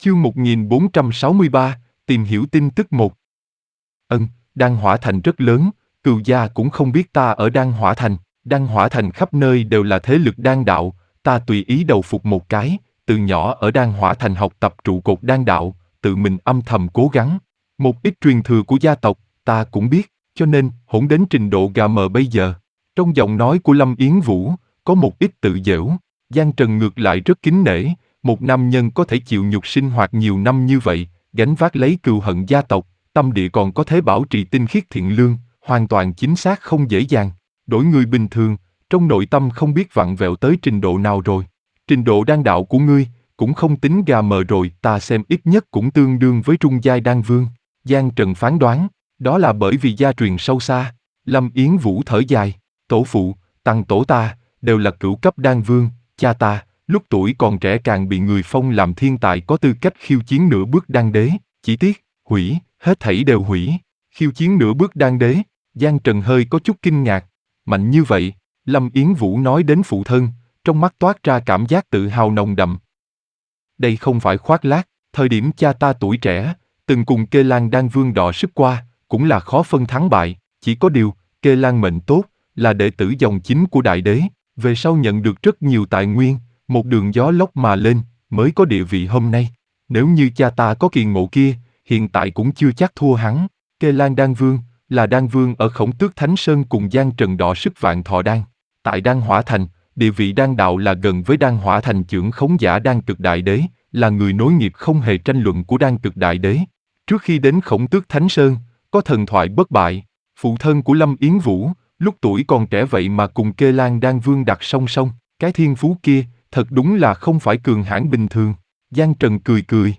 Chương 1463, tìm hiểu tin tức một. Đan Hỏa Thành rất lớn, Cừu gia cũng không biết ta ở Đan Hỏa Thành. Đan Hỏa Thành khắp nơi đều là thế lực đan đạo, ta tùy ý đầu phục một cái, từ nhỏ ở Đan Hỏa Thành học tập trụ cột đan đạo, tự mình âm thầm cố gắng. Một ít truyền thừa của gia tộc, ta cũng biết, cho nên hỗn đến trình độ gà mờ bây giờ. Trong giọng nói của Lâm Yến Vũ, có một ít tự giễu. Giang Trần ngược lại rất kính nể, một nam nhân có thể chịu nhục sinh hoạt nhiều năm như vậy, gánh vác lấy cừu hận gia tộc, tâm địa còn có thể bảo trì tinh khiết thiện lương, hoàn toàn chính xác không dễ dàng. Đổi người bình thường, trong nội tâm không biết vặn vẹo tới trình độ nào rồi. Trình độ đan đạo của ngươi, cũng không tính gà mờ rồi, ta xem ít nhất cũng tương đương với trung giai đan vương. Giang Trần phán đoán, đó là bởi vì gia truyền sâu xa. Lâm Yến Vũ thở dài, tổ phụ, tăng tổ ta, đều là cửu cấp đan vương, cha ta, lúc tuổi còn trẻ càng bị người phong làm thiên tài có tư cách khiêu chiến nửa bước đan đế, chỉ tiếc, hủy, hết thảy đều hủy. Khiêu chiến nửa bước đan đế, Giang Trần hơi có chút kinh ngạc. Mạnh như vậy, Lâm Yến Vũ nói đến phụ thân, trong mắt toát ra cảm giác tự hào nồng đậm. Đây không phải khoác lác, thời điểm cha ta tuổi trẻ, từng cùng Kê Lan đan vương đọ sức qua, cũng là khó phân thắng bại, chỉ có điều, Kê Lan mệnh tốt, là đệ tử dòng chính của đại đế, về sau nhận được rất nhiều tài nguyên, một đường gió lốc mà lên, mới có địa vị hôm nay. Nếu như cha ta có kỳ ngộ kia, hiện tại cũng chưa chắc thua hắn. Kê Lan đan vương, là đan vương ở Khổng Tước Thánh Sơn cùng Giang Trần đọ sức vạn thọ đan. Tại Đan Hỏa Thành, địa vị đan đạo là gần với Đan Hỏa Thành chưởng khống giả đan cực đại đế, là người nối nghiệp không hề tranh luận của đan cực đại đế. Trước khi đến Khổng Tước Thánh Sơn, có thần thoại bất bại, phụ thân của Lâm Yến Vũ, lúc tuổi còn trẻ vậy mà cùng Kê Lan đan vương đặt song song, cái thiên phú kia, thật đúng là không phải cường hãn bình thường. Giang Trần cười cười.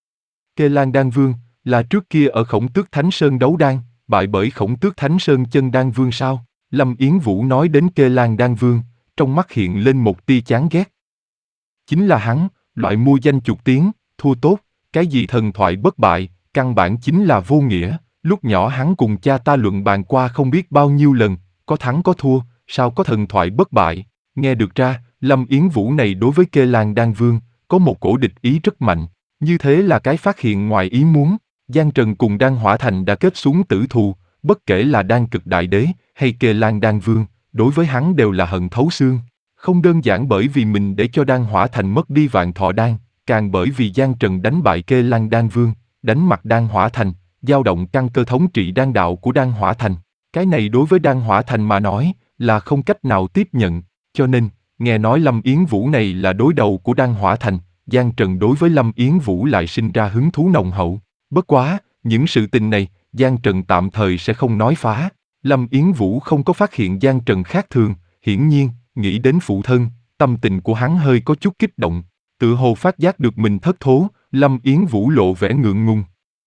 Kê Lan đan vương, là trước kia ở Khổng Tước Thánh Sơn đấu đan, bại bởi Khổng Tước Thánh Sơn chân đan vương sao? Lâm Yến Vũ nói đến Kê Lan đan vương, trong mắt hiện lên một tia chán ghét. Chính là hắn, loại mua danh chuột tiếng, thua tốt, cái gì thần thoại bất bại, căn bản chính là vô nghĩa. Lúc nhỏ hắn cùng cha ta luận bàn qua không biết bao nhiêu lần, có thắng có thua, sao có thần thoại bất bại. Nghe được ra, Lâm Yến Vũ này đối với Kê Lan đan vương, có một cổ địch ý rất mạnh. Như thế là cái phát hiện ngoài ý muốn. Giang Trần cùng Đan Hỏa Thành đã kết xuống tử thù, bất kể là đan cực đại đế hay Kê Lan đan vương, đối với hắn đều là hận thấu xương. Không đơn giản bởi vì mình để cho Đan Hỏa Thành mất đi vạn thọ đan, càng bởi vì Giang Trần đánh bại Kê Lan đan vương, đánh mặt Đan Hỏa Thành, dao động căn cơ thống trị đan đạo của Đan Hỏa Thành. Cái này đối với Đan Hỏa Thành mà nói, là không cách nào tiếp nhận, cho nên, nghe nói Lâm Yến Vũ này là đối đầu của Đan Hỏa Thành, Giang Trần đối với Lâm Yến Vũ lại sinh ra hứng thú nồng hậu. Bất quá, những sự tình này, Giang Trần tạm thời sẽ không nói phá. Lâm Yến Vũ không có phát hiện Giang Trần khác thường, hiển nhiên, nghĩ đến phụ thân, tâm tình của hắn hơi có chút kích động. Tự hồ phát giác được mình thất thố, Lâm Yến Vũ lộ vẻ ngượng ngùng.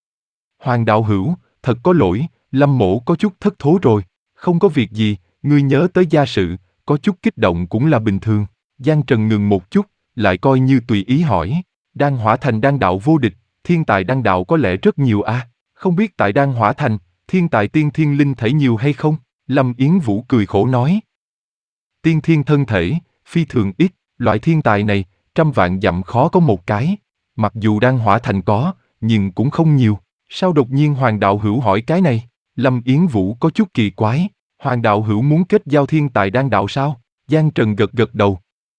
Hoàng đạo hữu, thật có lỗi, Lâm mỗ có chút thất thố rồi. Không có việc gì, ngươi nhớ tới gia sự, có chút kích động cũng là bình thường. Giang Trần ngừng một chút, lại coi như tùy ý hỏi. Đan Hỏa Thành đan đạo vô địch, thiên tài đan đạo có lẽ rất nhiều à? Không biết tại Đan Hỏa Thành, thiên tài tiên thiên linh thể nhiều hay không? Lâm Yến Vũ cười khổ nói. Tiên thiên thân thể, phi thường ít, loại thiên tài này, trăm vạn dặm khó có một cái. Mặc dù Đan Hỏa Thành có, nhưng cũng không nhiều. Sao đột nhiên Hoàng đạo hữu hỏi cái này? Lâm Yến Vũ có chút kỳ quái. Hoàng đạo hữu muốn kết giao thiên tài đan đạo sao? Giang Trần gật gật đầu.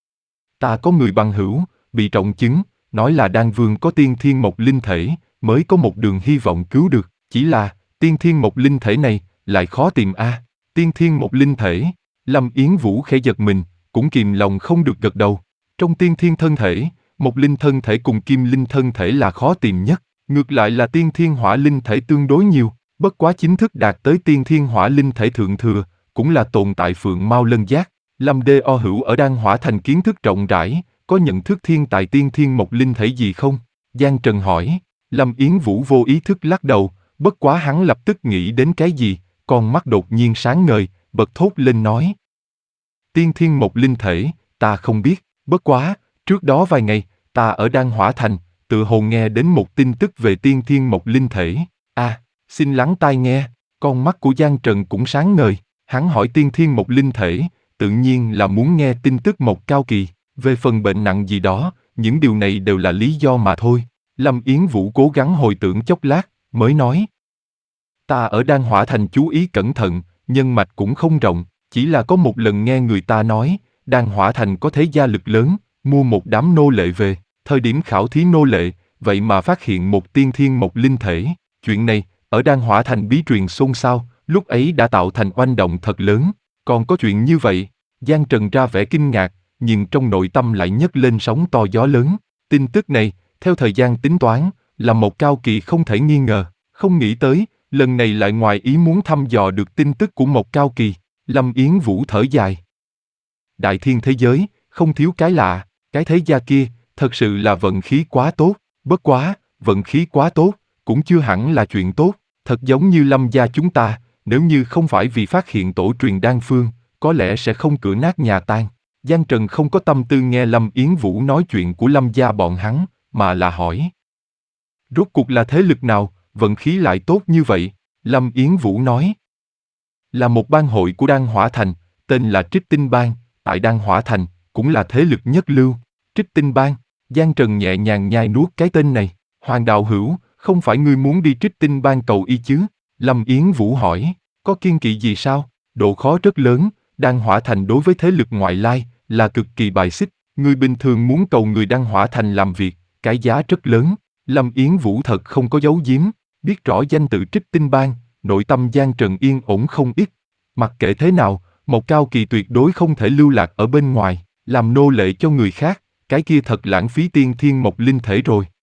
Ta có người bằng hữu, bị trọng chứng, nói là đan vương có tiên thiên mộc linh thể, mới có một đường hy vọng cứu được. Chỉ là, tiên thiên mộc linh thể này, lại khó tìm a. Tiên thiên mộc linh thể, Lâm Yến Vũ khẽ giật mình, cũng kìm lòng không được gật đầu. Trong tiên thiên thân thể, mộc linh thân thể cùng kim linh thân thể là khó tìm nhất, ngược lại là tiên thiên hỏa linh thể tương đối nhiều. Bất quá chính thức đạt tới tiên thiên hỏa linh thể thượng thừa, cũng là tồn tại Phượng Mao Lân Giác. Lâm D.O. hữu ở Đan Hỏa Thành kiến thức rộng rãi, có nhận thức thiên tài tiên thiên mộc linh thể gì không? Giang Trần hỏi. Lâm Yến Vũ vô ý thức lắc đầu, bất quá hắn lập tức nghĩ đến cái gì, con mắt đột nhiên sáng ngời, bật thốt lên nói. Tiên thiên mộc linh thể, ta không biết, bất quá, trước đó vài ngày, ta ở Đan Hỏa Thành, tự hồ nghe đến một tin tức về tiên thiên mộc linh thể. Xin lắng tai nghe. Con mắt của Giang Trần cũng sáng ngời, hắn hỏi tiên thiên mộc linh thể, tự nhiên là muốn nghe tin tức mộc cao kỳ, về phần bệnh nặng gì đó, những điều này đều là lý do mà thôi. Lâm Yến Vũ cố gắng hồi tưởng chốc lát, mới nói. Ta ở Đan Hỏa Thành chú ý cẩn thận, nhân mạch cũng không rộng, chỉ là có một lần nghe người ta nói, Đan Hỏa Thành có thế gia lực lớn, mua một đám nô lệ về, thời điểm khảo thí nô lệ, vậy mà phát hiện một tiên thiên mộc linh thể. Chuyện này, ở Đan Hỏa Thành bí truyền xôn xao, lúc ấy đã tạo thành oanh động thật lớn. Còn có chuyện như vậy? Giang Trần ra vẻ kinh ngạc, nhưng trong nội tâm lại nhấc lên sóng to gió lớn. Tin tức này, theo thời gian tính toán, là một cao kỳ không thể nghi ngờ. Không nghĩ tới, lần này lại ngoài ý muốn thăm dò được tin tức của một cao kỳ. Lâm Yến Vũ thở dài. Đại thiên thế giới, không thiếu cái lạ, cái thế gia kia, thật sự là vận khí quá tốt. Bất quá, vận khí quá tốt, cũng chưa hẳn là chuyện tốt. Thật giống như Lâm gia chúng ta, nếu như không phải vì phát hiện tổ truyền đan phương, có lẽ sẽ không cửa nát nhà tan. Giang Trần không có tâm tư nghe Lâm Yến Vũ nói chuyện của Lâm gia bọn hắn, mà là hỏi. Rốt cuộc là thế lực nào, vận khí lại tốt như vậy? Lâm Yến Vũ nói. Là một bang hội của Đan Hỏa Thành, tên là Trích Tinh Bang, tại Đan Hỏa Thành, cũng là thế lực nhất lưu. Trích Tinh Bang, Giang Trần nhẹ nhàng nhai nuốt cái tên này. Hoàng đạo hữu, không phải ngươi muốn đi Trích Tinh Bang cầu y chứ? Lâm Yến Vũ hỏi, có kiêng kỵ gì sao? Độ khó rất lớn, Đan Hỏa Thành đối với thế lực ngoại lai, là cực kỳ bài xích. Người bình thường muốn cầu người Đan Hỏa Thành làm việc, cái giá rất lớn. Lâm Yến Vũ thật không có giấu giếm, biết rõ danh tự Trích Tinh Bang, nội tâm Giang Trần yên ổn không ít. Mặc kệ thế nào, một cao kỳ tuyệt đối không thể lưu lạc ở bên ngoài, làm nô lệ cho người khác, cái kia thật lãng phí tiên thiên mộc linh thể rồi.